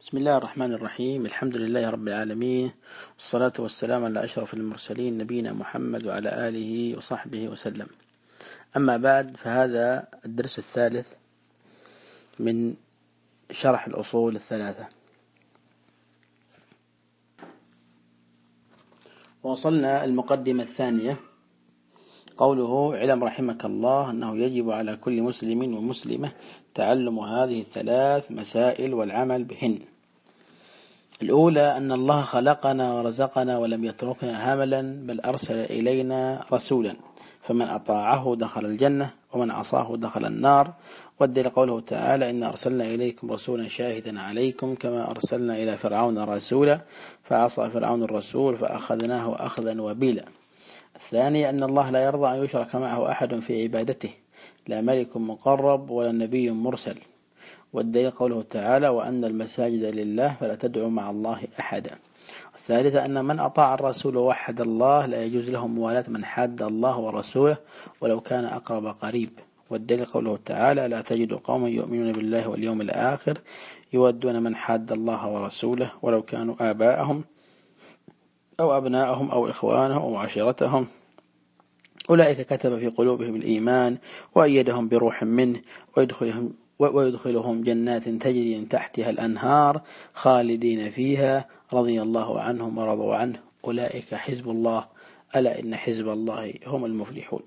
بسم الله الرحمن الرحيم. الحمد لله رب العالمين، والصلاة والسلام على أشرف المرسلين نبينا محمد وعلى آله وصحبه وسلم. أما بعد، فهذا الدرس الثالث من شرح الأصول الثلاثة، ووصلنا المقدمة الثانية. قوله: اعلم رحمك الله أنه يجب على كل مسلم ومسلمة تعلم هذه الثلاث مسائل والعمل بهن. الأولى أن الله خلقنا ورزقنا ولم يتركنا هملا، بل أرسل إلينا رسولا، فمن أطاعه دخل الجنة ومن عصاه دخل النار. والدليل قوله تعالى: إن أرسلنا إليكم رسولا شاهدا عليكم كما أرسلنا إلى فرعون رسولا فعصى فرعون الرسول فأخذناه أخذا وبيلا. الثانية أن الله لا يرضى أن يشرك معه أحد في عبادته، لا ملك مقرب ولا نبي مرسل. والدليل قوله تعالى: وأن المساجد لله فلا تدعوا مع الله أحدا. الثالثة أن من أطاع الرسول ووحد الله لا يجوز له موالاة من حاد الله ورسوله ولو كان أقرب قريب. والدليل قوله تعالى: لا تجد قوما يؤمنون بالله واليوم الآخر يودون من حاد الله ورسوله ولو كانوا آباءهم أو أبناءهم أو إخوانهم أو عشيرتهم، أولئك كتب في قلوبهم الإيمان وأيدهم بروح منه ويدخلهم جنات تجري من تحتها الأنهار خالدين فيها رضي الله عنهم ورضوا عنه أولئك حزب الله ألا إن حزب الله هم المفلحون.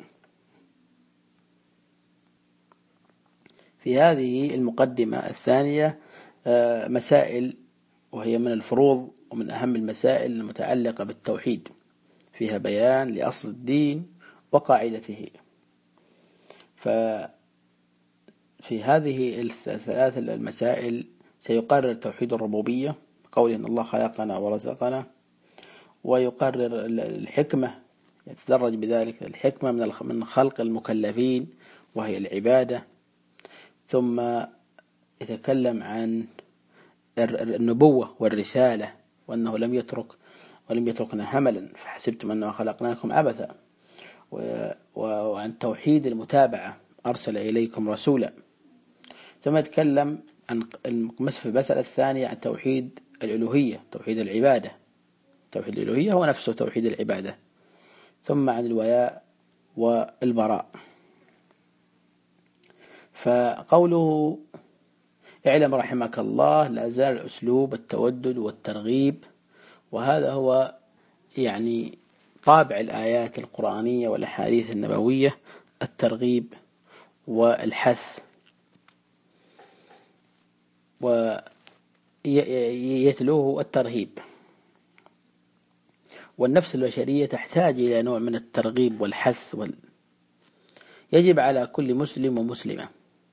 في هذه المقدمة الثانية مسائل، وهي من الفروض ومن أهم المسائل المتعلقة بالتوحيد، فيها بيان لأصل الدين وقاعدته. ففي هذه الثلاث المسائل سيقرر توحيد الربوبية، قوله إن الله خلقنا ورزقنا، ويقرر الحكمة، يتدرج بذلك الحكمة من خلق المكلفين وهي العبادة، ثم يتكلم عن النبوة والرسالة، وأنه لم يتركنا هملا فحسبتم أنه خلقناكم عبثا، وعن توحيد المتابعة أرسل إليكم رسولا. ثم يتكلم عن في المسألة الثانية عن توحيد الألوهية، توحيد العبادة. توحيد الألوهية هو نفسه توحيد العبادة. ثم عن الولاء والبراء. فقوله اعلم رحمك الله لا زال الأسلوب التودد والترغيب، وهذا هو يعني طابع الآيات القرآنية والأحاديث النبوية، الترغيب والحث، ويتلوه الترهيب. والنفس البشرية تحتاج إلى نوع من الترغيب والحث يجب على كل مسلم ومسلمة.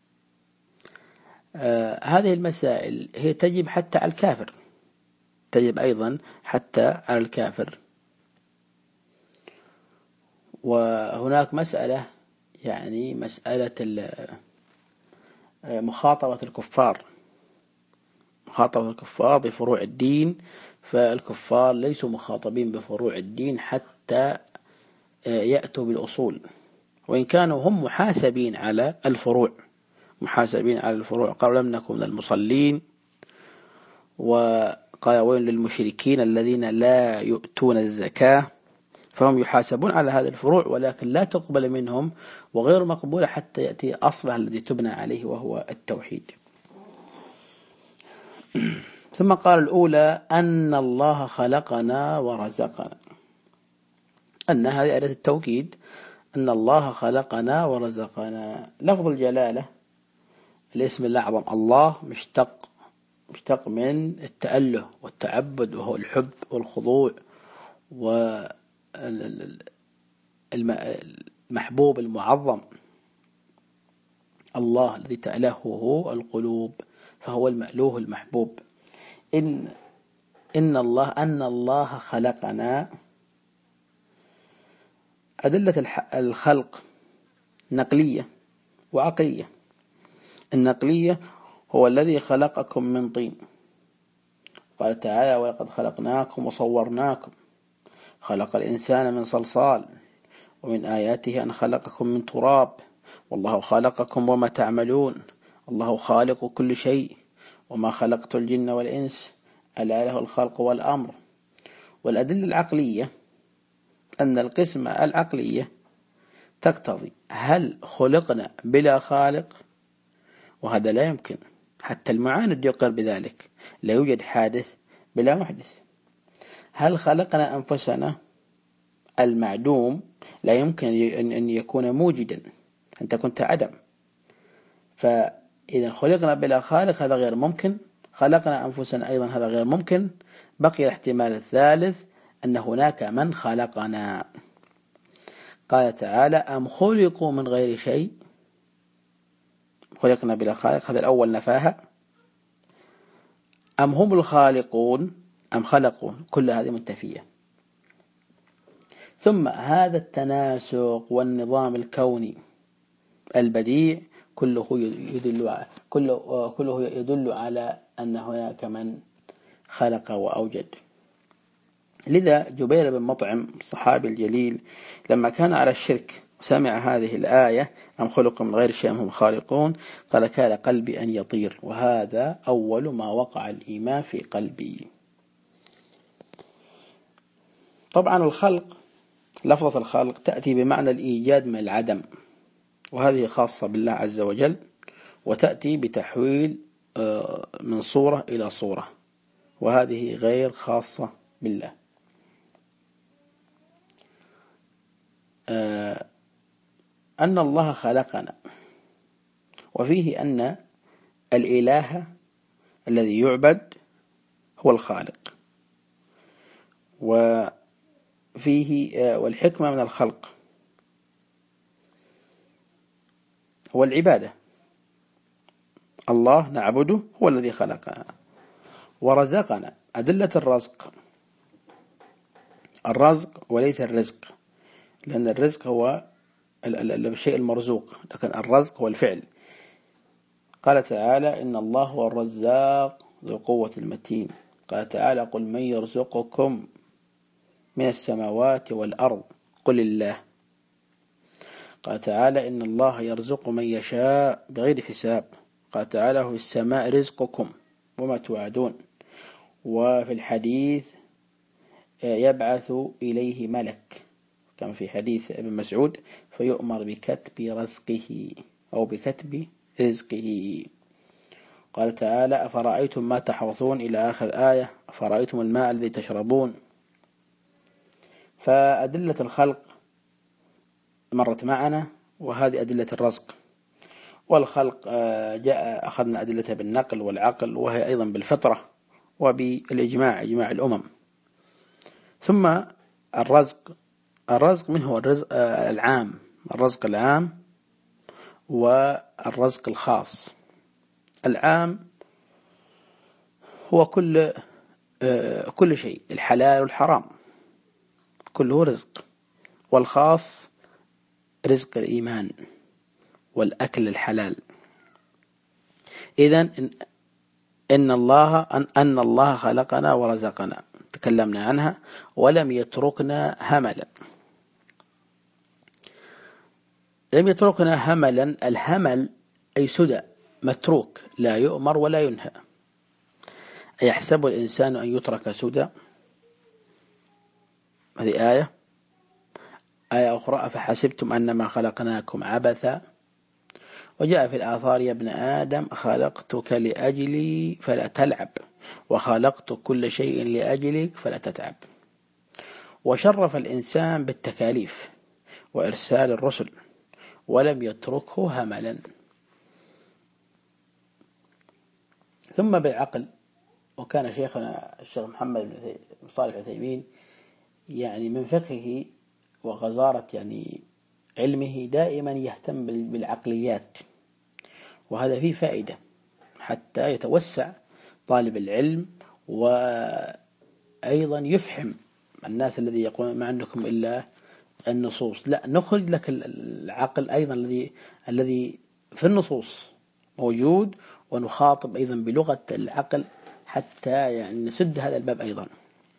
هذه المسائل هي تجب حتى على الكافر، تجب أيضا حتى على الكافر. وهناك مسألة، يعني مسألة مخاطبة الكفار بفروع الدين. فالكفار ليسوا مخاطبين بفروع الدين حتى يأتوا بالأصول، وإن كانوا هم محاسبين على الفروع. قالوا لم نكن من المصلين، وقال ويل للمشركين الذين لا يؤتون الزكاة. فهم يحاسبون على هذه الفروع، ولكن لا تقبل منهم وغير مقبولة حتى يأتي أصلها الذي تبنى عليه وهو التوحيد. ثم قال الأولى أن الله خلقنا ورزقنا، أن هذه أداة التوكيد، أن الله خلقنا ورزقنا. لفظ الجلالة الاسم الأعظم الله مشتق من التأله والتعبد، وهو الحب والخضوع والمحبوب المعظم. الله الذي تألهه القلوب، فهو المألوه المحبوب. أن الله خلقنا، أدلة الخلق نقلية وعقلية. النقلية هو الذي خلقكم من طين، قال تعالى: ولقد خلقناكم وصورناكم. خلق الإنسان من صلصال، ومن آياته أن خلقكم من تراب، والله خلقكم وما تعملون، الله خالق كل شيء وما خلقت الجن والإنس ألا له الخلق والأمر. والأدلة العقلية أن القسمة العقلية تقتضي هل خلقنا بلا خالق، وهذا لا يمكن، حتى المعاند يقر بذلك، لا يوجد حادث بلا محدث. هل خلقنا أنفسنا، المعدوم لا يمكن أن يكون موجدا، أنت كنت عدم، فإذا خلقنا بلا خالق هذا غير ممكن، خلقنا أنفسنا أيضا هذا غير ممكن. بقي الاحتمال الثالث أن هناك من خلقنا. قال تعالى أم خلقوا من غير شيء، خلقنا بلا خالق، هذا الأول نفاها. أم هم الخالقون، أم خلقوا، كل هذه منتفية. ثم هذا التناسق والنظام الكوني البديع كله يدل على أن هناك من خلق وأوجد. لذا جبير بن مطعم الصحابي الجليل لما كان على الشرك سمع هذه الآية أم خلقوا من غير شيء هم خالقون، قال كاد قلبي أن يطير، وهذا أول ما وقع الإيمان في قلبي. طبعا الخلق، لفظة الخلق تأتي بمعنى الإيجاد من العدم، وهذه خاصة بالله عز وجل، وتأتي بتحويل من صورة إلى صورة، وهذه غير خاصة بالله. أن الله خلقنا، وفيه أن الإله الذي يعبد هو الخالق، وفيه والحكمة من الخلق هو العبادة. الله نعبده هو الذي خلقنا ورزقنا. أدلة الرزق وليس الرزق، لأن الرزق هو الشيء المرزوق، لكن الرزق هو الفعل. قال تعالى إن الله هو الرزاق ذو القوة المتين. قال تعالى قل من يرزقكم من السماوات والأرض قل الله. قال تعالى إن الله يرزق من يشاء بغير حساب. قال تعالى في السماء رزقكم وما توعدون. وفي الحديث يبعث إليه ملك، كما في حديث ابن مسعود فيؤمر بكتب رزقه أو بكتب رزقه. قال تعالى أفرأيتم ما تحرثون إلى آخر آية، أفرأيتم الماء الذي تشربون. فأدلة الخلق مرت معنا، وهذه أدلة الرزق. والخلق أخذنا أدلتها بالنقل والعقل، وهي أيضا بالفطرة وبالإجماع، إجماع الأمم. ثم الرزق منه الرزق العام، الرزق العام والرزق الخاص. العام هو كل شيء، الحلال والحرام كله رزق. والخاص رزق الإيمان والأكل الحلال. إذن أن الله خلقنا ورزقنا، تكلمنا عنها، ولم يتركنا هملا. لم يتركنا هملا، الهمل أي سدى، متروك، لا يؤمر ولا ينهى. أيحسب الإنسان أن يترك سدى؟ هذه آية أخرى أفحسبتم أنما خلقناكم عبثا. وجاء في الآثار يا ابن آدم خلقتك لأجلي فلا تلعب، وخلقت كل شيء لأجلك فلا تتعب. وشرف الإنسان بالتكاليف وإرسال الرسل، ولم يتركه هملا. ثم بالعقل. وكان شيخنا الشيخ محمد بن صالح العثيمين يعني من فقهه وغزارة يعني علمه دائما يهتم بالعقليات، وهذا فيه فائدة حتى يتوسع طالب العلم، وأيضا يفهم الناس الذي يقول ما عندكم إلا النصوص. لا، نخرج لك العقل أيضا الذي في النصوص موجود، ونخاطب أيضا بلغة العقل حتى يعني نسد هذا الباب أيضا.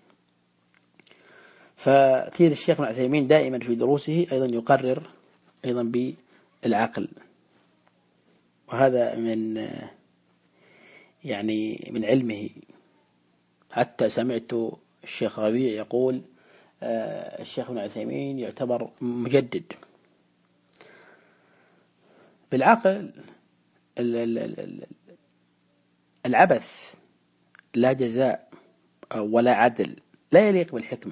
فتير الشيخ ابن عثيمين دائما في دروسه أيضا يقرر أيضا بالعقل، وهذا من يعني من علمه. حتى سمعت الشيخ ربيع يقول الشيخ ابن عثيمين يعتبر مجدد. بالعقل العبث لا جزاء ولا عدل لا يليق بالحكمة.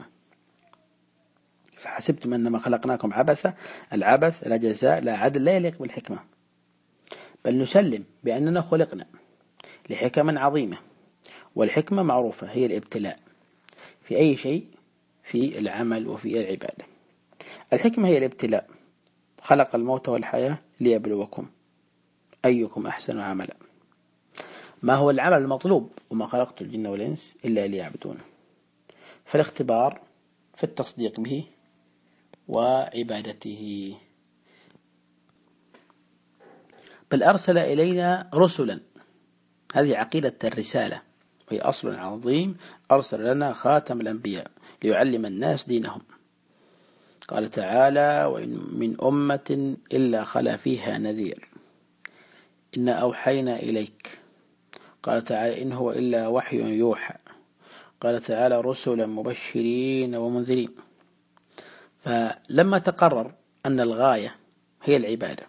فحسبتم أنما خلقناكم عبثا، العبث لا جزاء لا عدل لا يليق بالحكمة، بل نسلم بأننا خلقنا لحكم عظيمة، والحكمة معروفة هي الابتلاء في أي شيء، في العمل وفي العبادة. الحكمة هي الابتلاء، خلق الموت والحياة ليبلوكم أيكم أحسن عملا. ما هو العمل المطلوب؟ وما خلقت الجن والإنس إلا ليعبدون. فالاختبار في التصديق به وعبادته. بل أرسل إلينا رسلا، هذه عقيدة الرسالة وهي أصل عظيم. أرسل لنا خاتم الأنبياء ليعلم الناس دينهم. قال تعالى: وإن من أمة إلا خلا فيها نذير إنا أوحينا إليك. قال تعالى: إن هو إلا وحي يوحى. قال تعالى: رسلا مبشرين ومنذرين. فلما تقرر أن الغاية هي العبادة،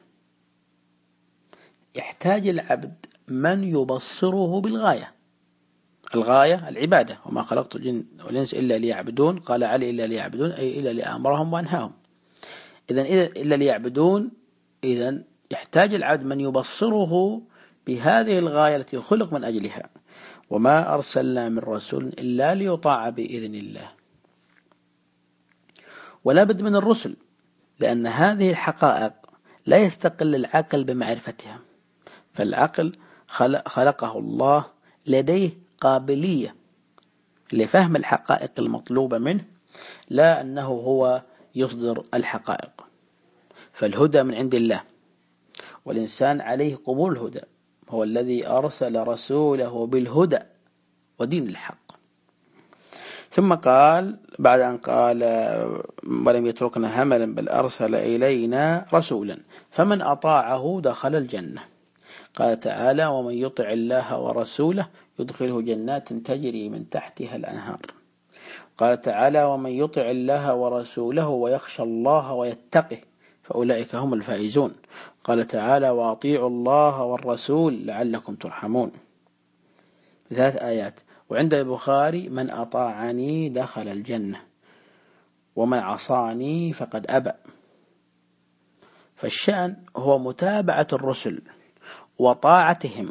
يحتاج العبد من يبصره بالغاية. الغاية العبادة، وما خلقت الجن والإنس إلا ليعبدون. قال علي: إلا ليعبدون أي إلا لأمرهم وأنهاهم. إذن إلا ليعبدون، إذن يحتاج العبد من يبصره بهذه الغاية التي خلق من أجلها. وما أرسلنا من رسول إلا ليطاع بإذن الله. ولا بد من الرسل، لأن هذه الحقائق لا يستقل العقل بمعرفتها، فالعقل خلقه الله لديه قابلية لفهم الحقائق المطلوبة منه، لا أنه هو يصدر الحقائق. فالهدى من عند الله، والإنسان عليه قبول الهدى. هو الذي أرسل رسوله بالهدى ودين الحق. ثم قال بعد أن قال: ولم يتركنا هملا بل أرسل إلينا رسولا فمن أطاعه دخل الجنة. قال تعالى: ومن يطع الله ورسوله يدخله جنات تجري من تحتها الأنهار. قال تعالى: ومن يطع الله ورسوله ويخشى الله ويتقه فأولئك هم الفائزون. قال تعالى: وأطيعوا الله والرسول لعلكم ترحمون. 3 آيات. وعند البخاري: من أطاعني دخل الجنة ومن عصاني فقد أبى. فالشأن هو متابعة الرسل وطاعتهم،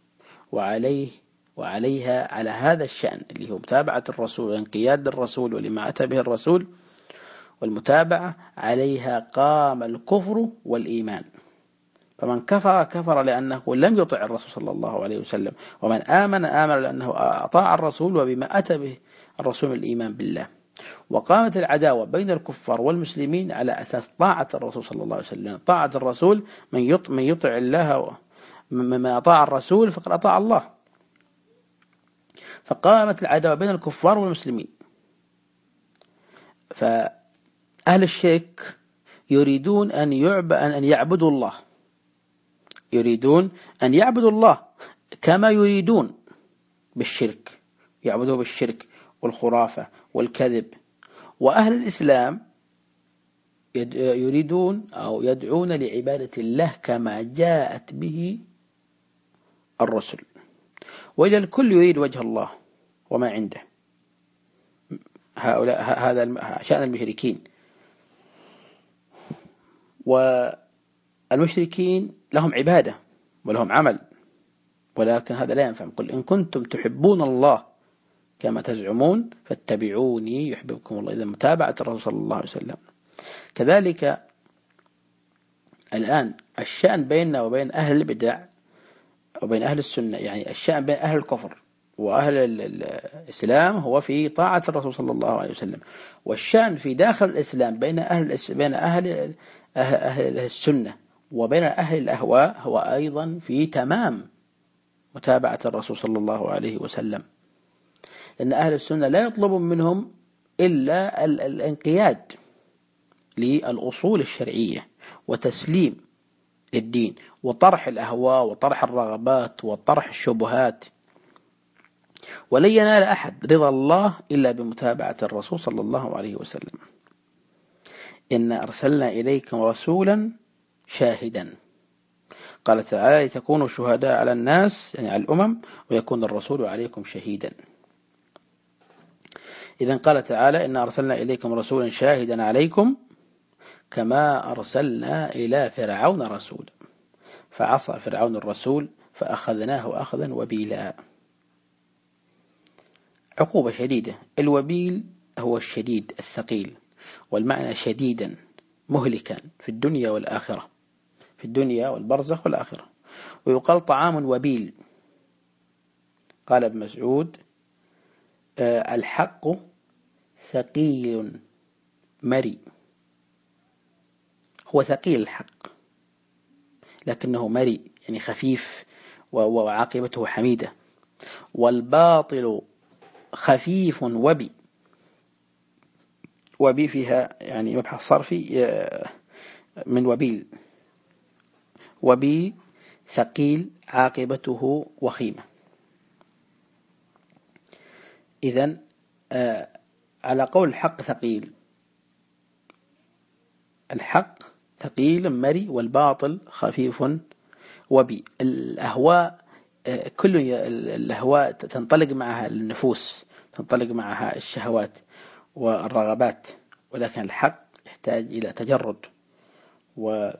وعليها على هذا الشأن اللي هو متابعة الرسول وانقياد الرسول ولما أتى به الرسول والمتابعة عليها قام الكفر والإيمان. فمن كفر لأنه لم يطع الرسول صلى الله عليه وسلم، ومن آمن لأنه أطاع الرسول وبما أتى به الرسول الإيمان بالله. وقامت العداوة بين الكفار والمسلمين على أساس طاعة الرسول صلى الله عليه وسلم. طاعة الرسول من يطع الله، من أطاع الرسول فقد أطاع الله. فقامت العداوة بين الكفار والمسلمين. فأهل الشرك يريدون أن يعبدوا الله، يريدون أن يعبدوا الله كما يريدون بالشرك، يعبدوه بالشرك والخرافة والكذب. وأهل الإسلام يريدون أو يدعون لعبادة الله كما جاءت به الرسل. وإذا الكل يريد وجه الله وما عنده. هذا شأن المشركين. والمشركين لهم عبادة ولهم عمل، ولكن هذا لا ينفع. قل إن كنتم تحبون الله كما تزعمون فاتبعوني يحببكم الله. إذا متابعة الرسول صلى الله عليه وسلم. كذلك الآن الشأن بيننا وبين أهل البدع وبين أهل السنة، يعني الشأن بين أهل الكفر وأهل الإسلام هو في طاعة الرسول صلى الله عليه وسلم. والشأن في داخل الإسلام بين أهل السنة وبين أهل الأهواء هو أيضا في تمام متابعة الرسول صلى الله عليه وسلم. لأن أهل السنة لا يطلب منهم إلا الانقياد للأصول الشرعية وتسليم للدين، وطرح الأهواء وطرح الرغبات وطرح الشبهات. ولن ينال أحد رضا الله إلا بمتابعة الرسول صلى الله عليه وسلم. إن أرسلنا إليكم رسولا شاهدا، قال تعالى لتكونوا شهداء على الناس، يعني على الأمم، ويكون الرسول عليكم شهيدا. إذن قال تعالى إن أرسلنا إليكم رسولا شاهدا عليكم كما أرسلنا إلى فرعون رسولا فعصى فرعون الرسول فأخذناه أخذا وبيلا. عقوبة شديدة. الوبيل هو الشديد الثقيل، والمعنى شديدا مهلكا في الدنيا والآخرة، في الدنيا والبرزخ والآخرة. ويقال طعام وبيل. قال ابن مسعود الحق ثقيل مري. هو ثقيل الحق لكنه مري، يعني خفيف وعاقبته حميدة. والباطل خفيف وبي. وبي فيها يعني مبحث صرفي من وبيل. وبي ثقيل عاقبته وخيمة. إذن على قول الحق ثقيل، الحق ثقيل مري، والباطل خفيف وبي. الأهواء كل الأهواء تنطلق معها النفوس، تنطلق معها الشهوات والرغبات، ولكن الحق يحتاج إلى تجرد. وإذا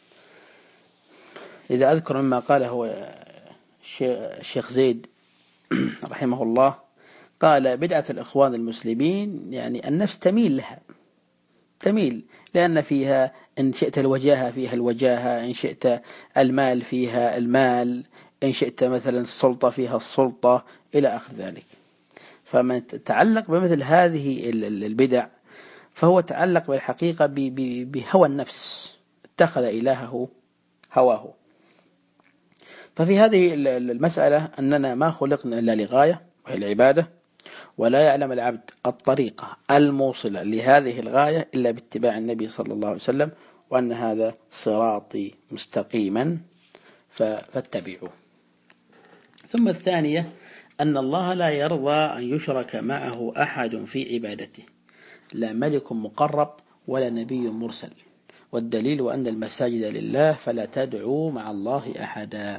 أذكر مما قاله الشيخ زيد رحمه الله، قال بدعة الإخوان المسلمين يعني النفس تميل لها، تميل، لأن فيها إن شئت الوجاهة فيها الوجاهة، إن شئت المال فيها المال، إن شئت مثلا السلطة فيها السلطة، إلى آخر ذلك. فمن تعلق بمثل هذه البدع فهو تعلق بالحقيقة بهوى النفس، اتخذ إلهه هواه. ففي هذه المسألة أننا ما خلقنا إلا لغاية وهي العبادة، ولا يعلم العبد الطريقة الموصلة لهذه الغاية إلا باتباع النبي صلى الله عليه وسلم، وأن هذا صراطي مستقيما فاتبعوه. ثم الثانية أن الله لا يرضى أن يشرك معه أحد في عبادته، لا ملك مقرب ولا نبي مرسل. والدليل وأن المساجد لله فلا تدعوا مع الله أحدا.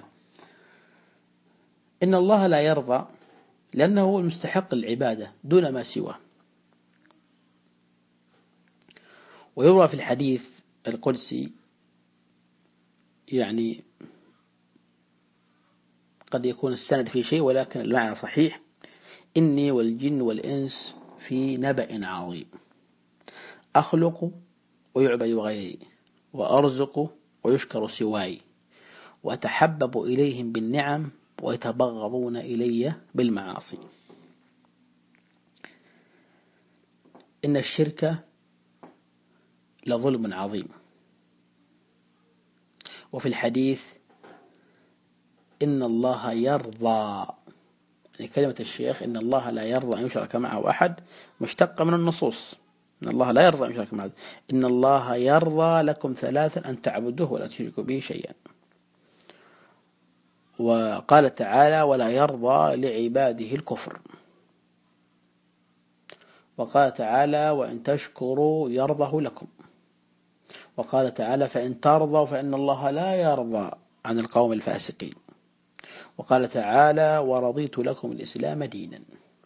إن الله لا يرضى لأنه هو المستحق العبادة دون ما سواه. ويروى في الحديث القدسي، يعني قد يكون السند في شيء ولكن المعنى صحيح: إني والجن والإنس في نبأ عظيم، أخلق ويعبد غيري، وأرزق ويشكر سواي، وأتحبب إليهم بالنعم ويتبغضون إلي بالمعاصي. إن الشرك لظلم عظيم. وفي الحديث إن الله يرضى، يعني كلمة الشيخ إن الله لا يرضى أن يشرك معه أحد مشتقة من النصوص. إن الله لا يرضى أن يشرك معه. إن الله يرضى لكم ثلاثا: أن تعبدوه ولا تشركوا به شيئا. وقال تعالى: ولا يرضى لعباده الكفر. وقال تعالى: وإن تشكروا يرضه لكم. وقال تعالى: فإن ترضوا فإن الله لا يرضى عن القوم الفاسقين. وقال تعالى: ورضيت لكم الإسلام دينا.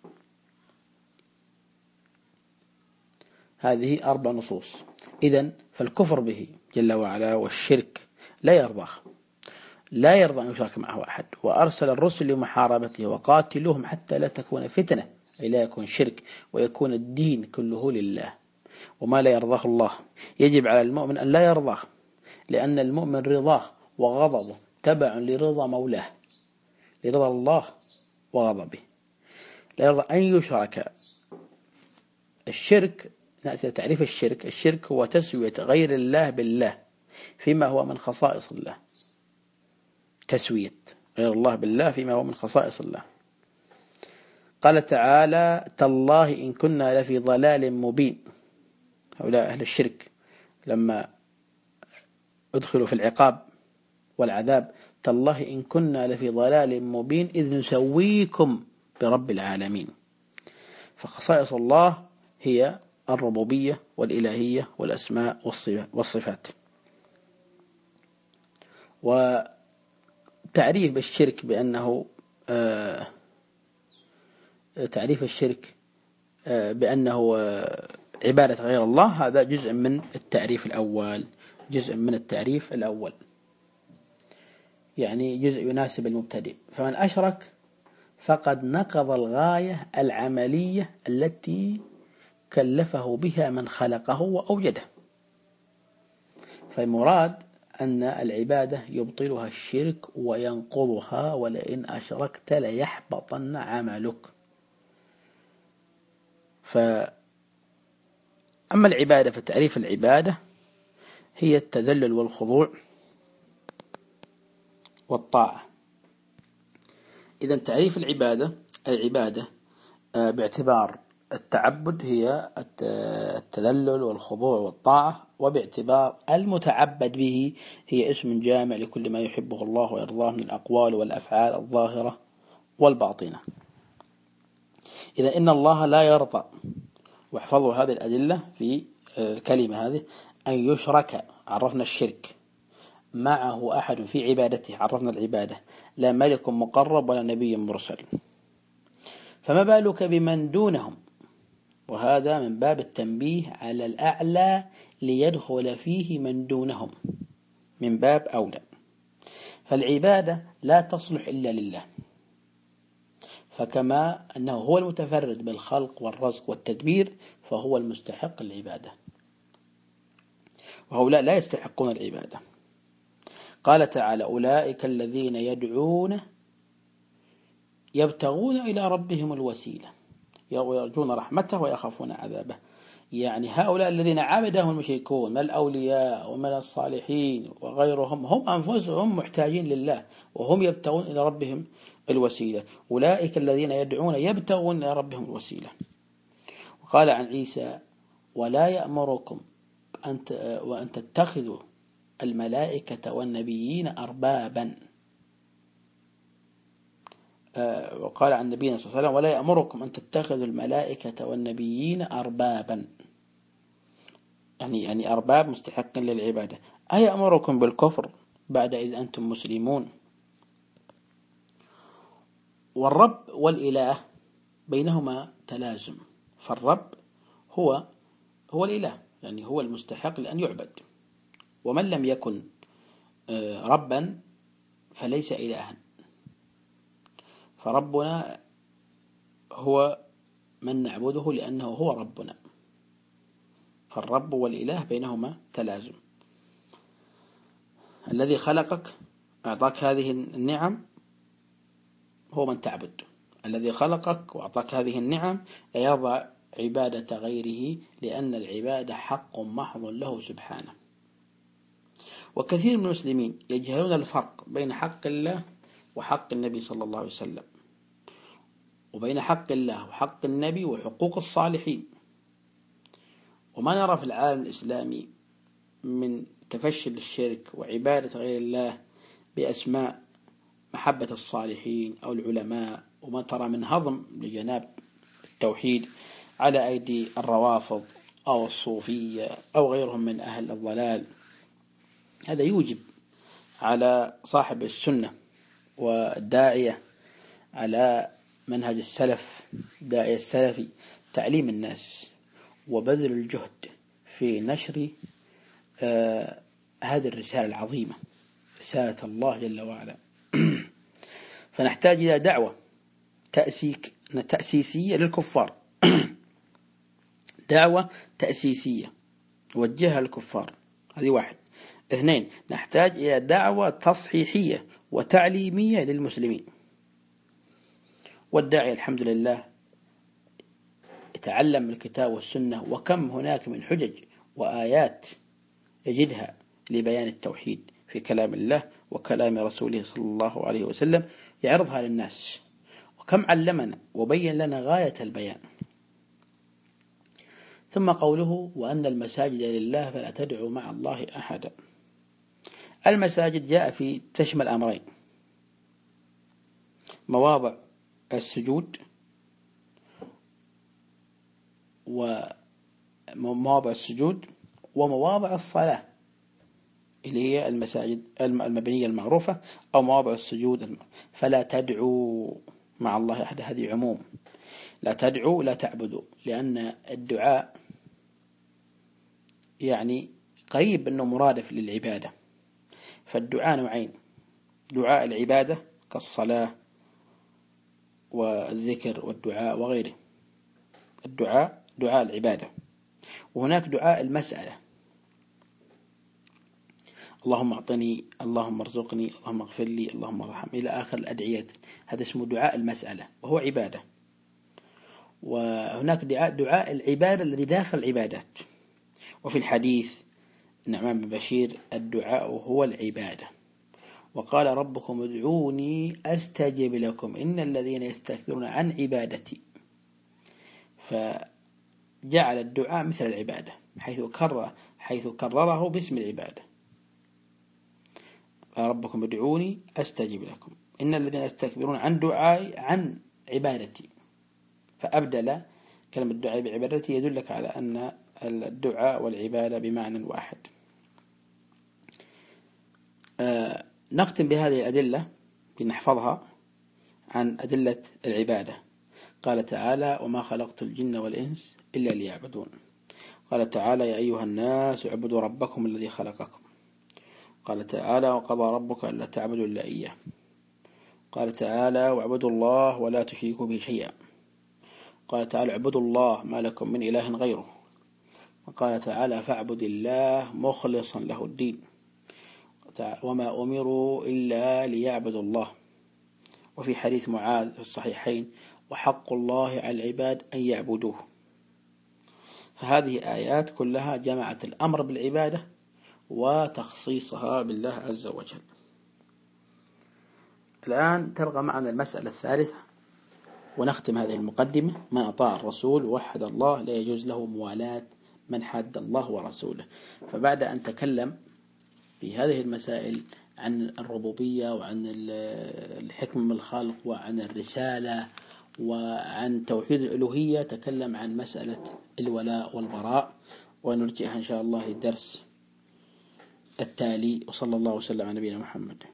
هذه 4 نصوص. إذن فالكفر به جل وعلا والشرك لا يرضاه، لا يرضى أن يشرك معه أحد. وأرسل الرسل لمحاربته وقاتلوهم حتى لا تكون فتنة، أي لا يكون شرك، ويكون الدين كله لله. وما لا يرضاه الله يجب على المؤمن أن لا يرضاه، لأن المؤمن رضاه وغضبه تبع لرضا مولاه، لرضا الله وغضبه. لا يرضى أن يشرك. الشرك، نأتي تعريف الشرك: الشرك هو تسوية غير الله بالله فيما هو من خصائص الله. تسوية غير الله بالله فيما هو من خصائص الله. قال تعالى: تالله إن كنا لفي ضلال مبين. هؤلاء أهل الشرك لما أدخلوا في العقاب والعذاب تالله إن كنا لفي ضلال مبين إذ نسويكم برب العالمين. فخصائص الله هي الربوبية والإلهية والأسماء والصفات. وتعريف الشرك بأنه عبادة غير الله، هذا جزء من التعريف الأول، يعني جزء يناسب المبتدئ. فمن أشرك فقد نقض الغاية العملية التي كلفه بها من خلقه وأوجده. فالمراد أن العبادة يبطلها الشرك وينقضها، ولئن أشركت ليحبطن عملك. فأما العبادة فتعريف العبادة هي التذلل والخضوع والطاعة. إذا تعريف العبادة باعتبار التعبد هي التذلل والخضوع والطاعة، وباعتبار المتعبد به هي اسم جامع لكل ما يحبه الله ويرضاه من الأقوال والأفعال الظاهرة والباطنة. إذا إن الله لا يرضى، واحفظوا هذه الأدلة في الكلمة هذه، أن يشرك، عرفنا الشرك، معه أحد في عبادته، عرفنا العبادة، لا ملك مقرب ولا نبي مرسل. فما بالك بمن دونهم؟ وهذا من باب التنبيه على الأعلى ليدخل فيه من دونهم من باب أولى. فالعبادة لا تصلح إلا لله، فكما أنه هو المتفرد بالخلق والرزق والتدبير فهو المستحق العبادة، وهؤلاء لا يستحقون العبادة. قال تعالى: أولئك الذين يدعون يبتغون إلى ربهم الوسيلة ويرجون رحمته ويخافون عذابه. يعني هؤلاء الذين عبدهم المشركون من الأولياء ومن الصالحين وغيرهم، هم أنفسهم محتاجين لله وهم يبتغون إلى ربهم الوسيلة. أولئك الذين يدعون يبتغون إلى ربهم الوسيلة. وقال عن عيسى: ولا يأمركم وأن تتخذوا الملائكة والنبيين أربابا. وقال عن النبي صلى الله عليه وسلم: ولا يأمركم أن تتخذوا الملائكة والنبيين أربابا، يعني أرباب مستحق للعبادة. أيأمركم بالكفر بعد إذ أنتم مسلمون؟ والرب والإله بينهما تلازم، فالرب هو الإله، يعني هو المستحق لأن يعبد، ومن لم يكن ربا فليس إلها. فربنا هو من نعبده لأنه هو ربنا، فالرب والإله بينهما تلازم. الذي خلقك أعطاك هذه النعم هو من تعبد، الذي خلقك وأعطاك هذه النعم لا يرضى عبادة غيره، لأن العبادة حق محض له سبحانه. وكثير من المسلمين يجهلون الفرق بين حق الله وحق النبي صلى الله عليه وسلم، وبين حق الله وحق النبي وحقوق الصالحين. وما نرى في العالم الإسلامي من تفشي الشرك وعبادة غير الله بأسماء محبة الصالحين أو العلماء، وما ترى من هضم لجناب التوحيد على أيدي الروافض أو الصوفية أو غيرهم من أهل الضلال. هذا يوجب على صاحب السنة والداعية على منهج السلف، داعية السلفي، تعليم الناس وبذل الجهد في نشر هذه الرسالة العظيمة، رسالة الله جل وعلا. فنحتاج إلى دعوة تأسيسية للكفار دعوة تأسيسية وجهها للكفار، هذه واحد. اثنين، نحتاج إلى دعوة تصحيحية وتعليمية للمسلمين. والداعي الحمد لله يتعلم الكتاب والسنة، وكم هناك من حجج وآيات يجدها لبيان التوحيد في كلام الله وكلام رسوله صلى الله عليه وسلم، يعرضها للناس. وكم علمنا وبين لنا غاية البيان. ثم قوله: وأن المساجد لله فلا تدعوا مع الله أحدا. المساجد جاء في تشمل أمرين: مواضع السجود ومواضع الصلاة اللي هي المساجد المبنية المعروفة أو مواضع السجود. فلا تدعوا مع الله أحد، هذه عموم، لا تدعوا لا تعبدوا، لأن الدعاء يعني قريب أنه مرادف للعبادة. فالدعاء نوعين: دعاء العبادة كالصلاة والذكر والدعاء وغيره، الدعاء دعاء العبادة. وهناك دعاء المسألة: اللهم أعطني، اللهم ارزقني، اللهم اغفر لي، اللهم ارحمني، إلى آخر الأدعية. هذا اسمه دعاء المسألة وهو عبادة. وهناك دعاء العبادة الذي داخل العبادات. وفي الحديث النعمان بن بشير: الدعاء هو العبادة، وقال ربكم ادعوني أستجب لكم إن الذين يستكبرون عن عبادتي. فجعل الدعاء مثل العبادة حيث كرره باسم العبادة. قال ربكم ادعوني أستجب لكم إن الذين يستكبرون عن دعائي عن عبادتي، فأبدل كلمة الدعاء بعبادتي يدلك على أن الدعاء والعبادة بمعنى واحد. نختم بهذه الأدلة لنحفظها عن أدلة العبادة. قال تعالى: وما خلقت الجن والإنس إلا ليعبدون. قال تعالى: يا أيها الناس اعبدوا ربكم الذي خلقكم. قال تعالى: وقضى ربك ألا تعبدوا إلا إياه. قال تعالى: واعبدوا الله ولا تشركوا به شيئا. قال تعالى: اعبدوا الله ما لكم من إله غيره. وقال تعالى: فاعبد الله مخلصا له الدين. وما أمروا إلا ليعبدوا الله. وفي حديث معاذ في الصحيحين: وحق الله على العباد أن يعبدوه. فهذه آيات كلها جمعت الأمر بالعبادة وتخصيصها بالله عز وجل. الآن تبقى معنا المسألة الثالثة ونختم هذه المقدمة: من أطاع الرسول ووحد الله لا يجوز له موالاة من حد الله ورسوله. فبعد أن تكلم في هذه المسائل عن الربوبية وعن الحكم من الخلق وعن الرسالة وعن توحيد الألوهية، تكلم عن مسألة الولاء والبراء، ونرجعها إن شاء الله للدرس التالي. وصلى الله وسلم على نبينا محمد.